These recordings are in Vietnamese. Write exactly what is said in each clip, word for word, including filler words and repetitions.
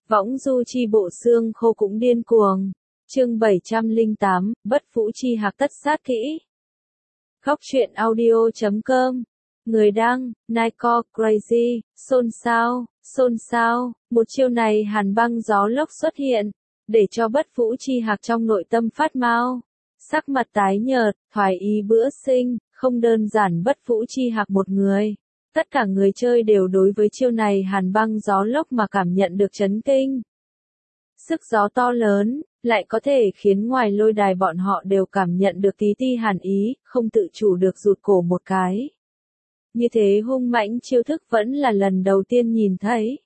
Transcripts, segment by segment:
Võng du chi bộ xương khô cũng điên cuồng. Chương bảy trăm lẻ tám, bất vũ chi hạc tất sát kỹ. Góc truyện audio chấm com. Người đăng, Nico Crazy, xôn xao, xôn xao, một chiêu này hàn băng gió lốc xuất hiện, để cho bất vũ chi hạc trong nội tâm phát mau. Sắc mặt tái nhợt, thoái ý bữa sinh, không đơn giản bất vũ chi hạc một người. Tất cả người chơi đều đối với chiêu này hàn băng gió lốc mà cảm nhận được chấn kinh. Sức gió to lớn, lại có thể khiến ngoài lôi đài bọn họ đều cảm nhận được tí ti hàn ý, không tự chủ được rụt cổ một cái. Như thế hung mãnh chiêu thức vẫn là lần đầu tiên nhìn thấy.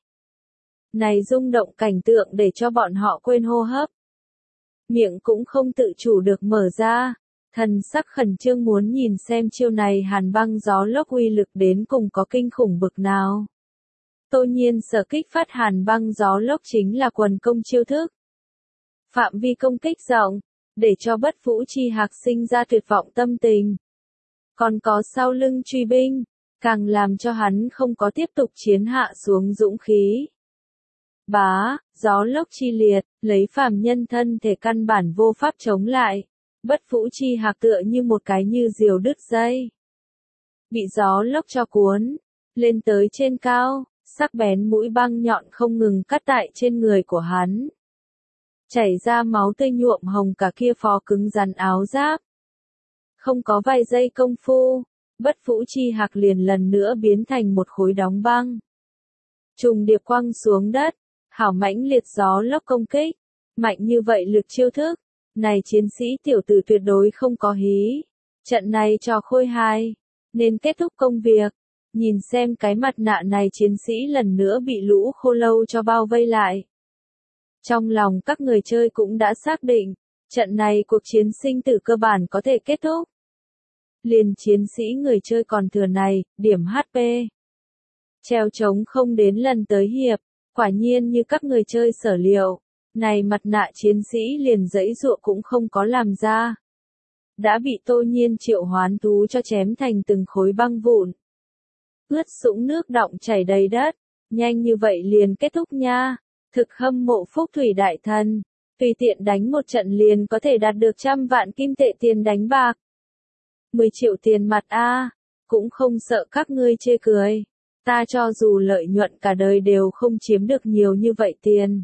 Này rung động cảnh tượng để cho bọn họ quên hô hấp. Miệng cũng không tự chủ được mở ra, thần sắc khẩn trương muốn nhìn xem chiêu này hàn băng gió lốc uy lực đến cùng có kinh khủng bực nào. Tô Nhiên sở kích phát hàn băng gió lốc chính là quần công chiêu thức. Phạm vi công kích rộng, để cho bất vũ chi hạc sinh ra tuyệt vọng tâm tình. Còn có sau lưng truy binh, càng làm cho hắn không có tiếp tục chiến hạ xuống dũng khí. Bá, gió lốc chi liệt, lấy phàm nhân thân thể căn bản vô pháp chống lại. Bất vũ chi hạc tựa như một cái như diều đứt dây. Bị gió lốc cho cuốn, lên tới trên cao, sắc bén mũi băng nhọn không ngừng cắt tại trên người của hắn. Chảy ra máu tươi nhuộm hồng cả kia phó cứng rắn áo giáp. Không có vài giây công phu, bất vũ chi hạc liền lần nữa biến thành một khối đóng băng. Trùng điệp quăng xuống đất, hảo mãnh liệt gió lốc công kích, mạnh như vậy lực chiêu thức. Này chiến sĩ tiểu tử tuyệt đối không có hí. Trận này trò khôi hài, nên kết thúc công việc. Nhìn xem cái mặt nạ này chiến sĩ lần nữa bị lũ khô lâu cho bao vây lại. Trong lòng các người chơi cũng đã xác định, trận này cuộc chiến sinh tử cơ bản có thể kết thúc. Liền chiến sĩ người chơi còn thừa này, điểm hát pê. Treo trống không đến lần tới hiệp, quả nhiên như các người chơi sở liệu. Này mặt nạ chiến sĩ liền dãy dụa cũng không có làm ra. Đã bị Tô Nhiên triệu hoán thú cho chém thành từng khối băng vụn. Ướt sũng nước đọng chảy đầy đất, nhanh như vậy liền kết thúc nha. Thực hâm mộ phúc thủy đại thần, tùy tiện đánh một trận liền có thể đạt được trăm vạn kim tệ tiền đánh bạc. mười triệu tiền mặt a, cũng không sợ các ngươi chê cười. Ta cho dù lợi nhuận cả đời đều không chiếm được nhiều như vậy tiền.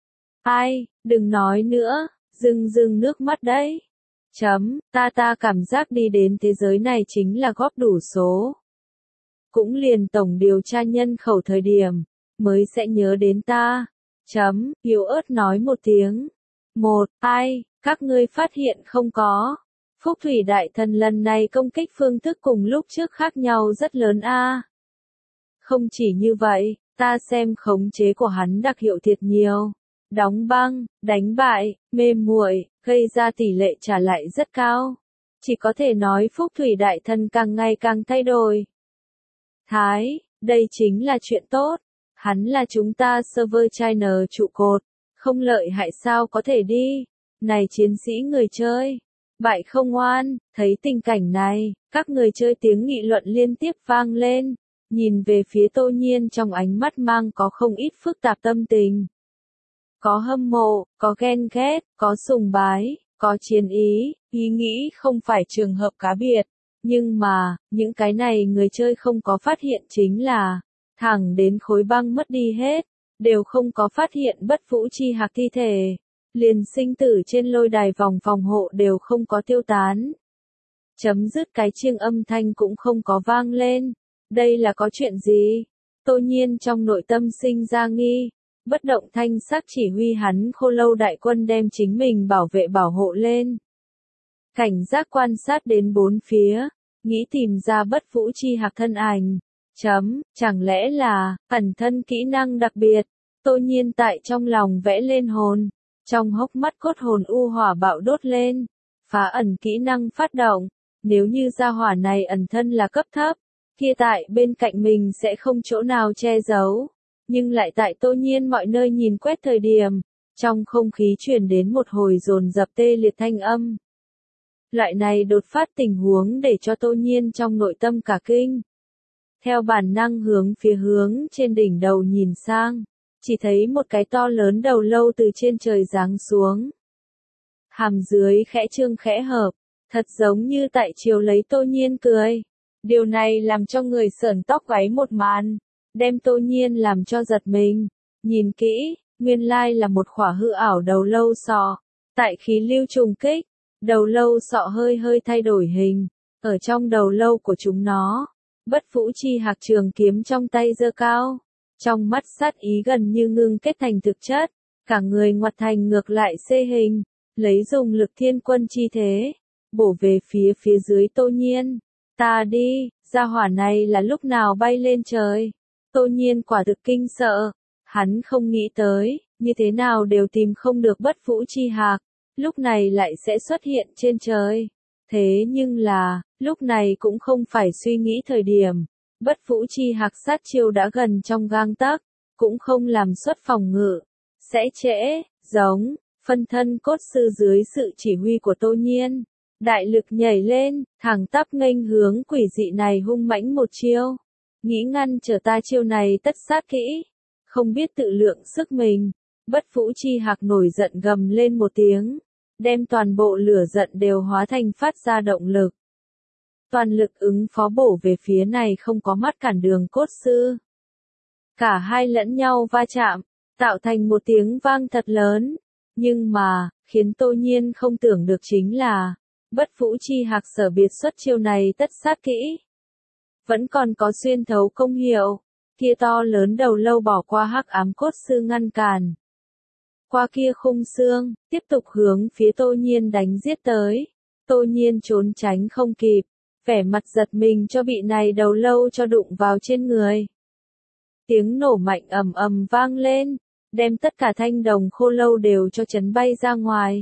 Ai, đừng nói nữa, rưng rưng nước mắt đấy. Chấm, ta ta cảm giác đi đến thế giới này chính là góp đủ số. Cũng liền tổng điều tra nhân khẩu thời điểm, mới sẽ nhớ đến ta. Chấm, yếu ớt nói một tiếng. Một, ai, các ngươi phát hiện không có. Phúc thủy đại thần lần này công kích phương thức cùng lúc trước khác nhau rất lớn a. Không chỉ như vậy, ta xem khống chế của hắn đặc hiệu thiệt nhiều. Đóng băng, đánh bại, mê muội, gây ra tỷ lệ trả lại rất cao. Chỉ có thể nói phúc thủy đại thần càng ngày càng thay đổi. Thái, đây chính là chuyện tốt. Hắn là chúng ta server China trụ cột. Không lợi hại sao có thể đi. Này chiến sĩ người chơi. Bại không oan, thấy tình cảnh này, các người chơi tiếng nghị luận liên tiếp vang lên. Nhìn về phía Tô Nhiên trong ánh mắt mang có không ít phức tạp tâm tình. Có hâm mộ, có ghen ghét, có sùng bái, có chiến ý, ý nghĩ không phải trường hợp cá biệt. Nhưng mà, những cái này người chơi không có phát hiện chính là, thẳng đến khối băng mất đi hết, đều không có phát hiện bất vũ chi hạc thi thể. Liền sinh tử trên lôi đài vòng phòng hộ đều không có tiêu tán. Chấm dứt cái chiêng âm thanh cũng không có vang lên. Đây là có chuyện gì? Tô Nhiên trong nội tâm sinh ra nghi. Bất động thanh sắc chỉ huy hắn khô lâu đại quân đem chính mình bảo vệ bảo hộ lên. Cảnh giác quan sát đến bốn phía, nghĩ tìm ra bất vũ chi hạc thân ảnh. Chấm, chẳng lẽ là, ẩn thân kỹ năng đặc biệt. Tô Nhiên tại trong lòng vẽ lên hồn. Trong hốc mắt cốt hồn u hỏa bạo đốt lên. Phá ẩn kỹ năng phát động. Nếu như gia hỏa này ẩn thân là cấp thấp, kia tại bên cạnh mình sẽ không chỗ nào che giấu. Nhưng lại tại Tô Nhiên mọi nơi nhìn quét thời điểm, trong không khí truyền đến một hồi dồn dập tê liệt thanh âm. Loại này đột phát tình huống để cho Tô Nhiên trong nội tâm cả kinh. Theo bản năng hướng phía hướng trên đỉnh đầu nhìn sang, chỉ thấy một cái to lớn đầu lâu từ trên trời giáng xuống. Hàm dưới khẽ trương khẽ hợp, thật giống như tại chiều lấy Tô Nhiên cười. Điều này làm cho người sởn tóc gáy một màn, đem Tô Nhiên làm cho giật mình. Nhìn kỹ, nguyên lai là một khỏa hư ảo đầu lâu sọ. Tại khí lưu trùng kích, đầu lâu sọ hơi hơi thay đổi hình. Ở trong đầu lâu của chúng nó, Bất Phũ Chi Hạc trường kiếm trong tay giơ cao. Trong mắt sát ý gần như ngưng kết thành thực chất, cả người ngoặt thành ngược lại xê hình, lấy dùng lực thiên quân chi thế, bổ về phía phía dưới Tô Nhiên. Ta đi, gia hỏa này là lúc nào bay lên trời. Tô Nhiên quả thực kinh sợ, hắn không nghĩ tới, như thế nào đều tìm không được Bất Phũ Chi Hạc, lúc này lại sẽ xuất hiện trên trời. Thế nhưng là, lúc này cũng không phải suy nghĩ thời điểm. Bất Phũ Chi Hạc sát chiêu đã gần trong gang tấc, cũng không làm xuất phòng ngự, sẽ trễ, giống, phân thân cốt sư dưới sự chỉ huy của Tô Nhiên. Đại lực nhảy lên, thẳng tắp nghênh hướng quỷ dị này hung mãnh một chiêu. Nghĩ ngăn trở ta chiêu này tất sát kỹ, không biết tự lượng sức mình. Bất Phũ Chi Hạc nổi giận gầm lên một tiếng, đem toàn bộ lửa giận đều hóa thành phát ra động lực. Toàn lực ứng phó bổ về phía này không có mắt cản đường cốt sư. Cả hai lẫn nhau va chạm, tạo thành một tiếng vang thật lớn. Nhưng mà, khiến Tô Nhiên không tưởng được chính là, Bất Phũ Chi Hạc sở biệt xuất chiêu này tất sát kỹ. Vẫn còn có xuyên thấu công hiệu, kia to lớn đầu lâu bỏ qua hắc ám cốt sư ngăn cản. Qua kia khung xương, tiếp tục hướng phía Tô Nhiên đánh giết tới. Tô Nhiên trốn tránh không kịp, vẻ mặt giật mình cho bị này đầu lâu cho đụng vào trên người. Tiếng nổ mạnh ầm ầm vang lên, đem tất cả thanh đồng khô lâu đều cho chấn bay ra ngoài.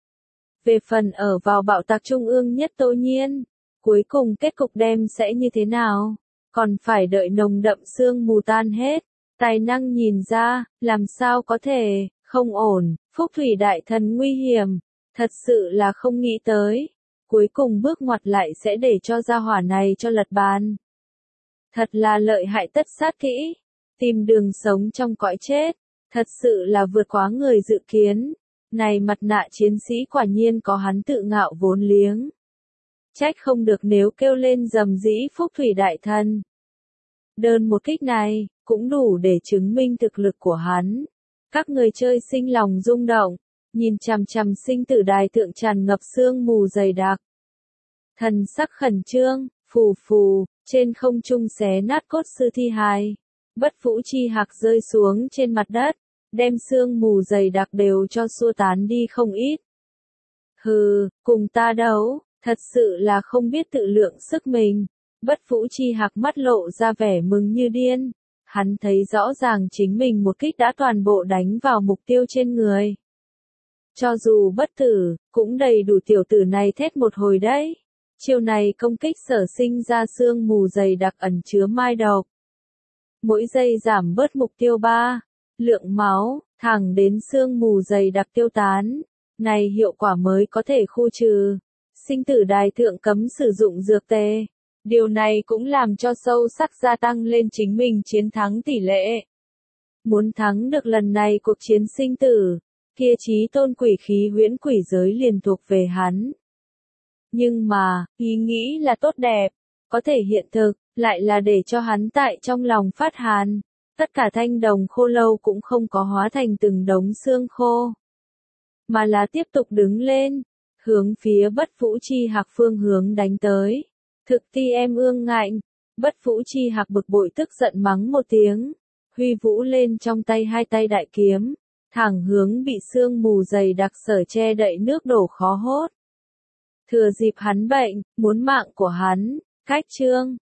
Về phần ở vào bạo tạc trung ương nhất Tô Nhiên, cuối cùng kết cục đem sẽ như thế nào, còn phải đợi nồng đậm sương mù tan hết, tài năng nhìn ra, làm sao có thể, không ổn, Phúc Thủy Đại Thần nguy hiểm, thật sự là không nghĩ tới, cuối cùng bước ngoặt lại sẽ để cho gia hỏa này cho lật bàn. Thật là lợi hại tất sát kỹ, tìm đường sống trong cõi chết, thật sự là vượt quá người dự kiến. Này mặt nạ chiến sĩ quả nhiên có hắn tự ngạo vốn liếng. Trách không được nếu kêu lên rầm rĩ Phúc Thủy Đại Thần. Đơn một kích này, cũng đủ để chứng minh thực lực của hắn. Các người chơi sinh lòng rung động, nhìn chằm chằm sinh tử đài thượng tràn ngập sương mù dày đặc. Thần sắc khẩn trương, phù phù, trên không trung xé nát cốt sư thi hài. Bất Phũ Chi Hạc rơi xuống trên mặt đất, đem sương mù dày đặc đều cho xua tán đi không ít. Hừ, cùng ta đấu, thật sự là không biết tự lượng sức mình. Bất Phũ Chi Hạc mắt lộ ra vẻ mừng như điên. Hắn thấy rõ ràng chính mình một kích đã toàn bộ đánh vào mục tiêu trên người. Cho dù bất tử, cũng đầy đủ tiểu tử này thét một hồi đấy. Chiêu này công kích sở sinh ra sương mù dày đặc ẩn chứa mai độc. Mỗi giây giảm bớt mục tiêu ba lượng máu, thẳng đến sương mù dày đặc tiêu tán. Này hiệu quả mới có thể khu trừ. Sinh tử đài thượng cấm sử dụng dược tê. Điều này cũng làm cho sâu sắc gia tăng lên chính mình chiến thắng tỷ lệ. Muốn thắng được lần này cuộc chiến sinh tử, kia chí tôn quỷ khí huyễn quỷ giới liền thuộc về hắn. Nhưng mà, ý nghĩ là tốt đẹp, có thể hiện thực, lại là để cho hắn tại trong lòng phát hàn. Tất cả thanh đồng khô lâu cũng không có hóa thành từng đống xương khô, mà là tiếp tục đứng lên, hướng phía Bất Phũ Chi Hạc phương hướng đánh tới. Thực ti em ương ngạnh, Bất Phũ Chi Hạc bực bội tức giận mắng một tiếng, huy vũ lên trong tay hai tay đại kiếm, thẳng hướng bị sương mù dày đặc sở che đậy nước đổ khó hốt. Thừa dịp hắn bệnh, muốn mạng của hắn, cách chương.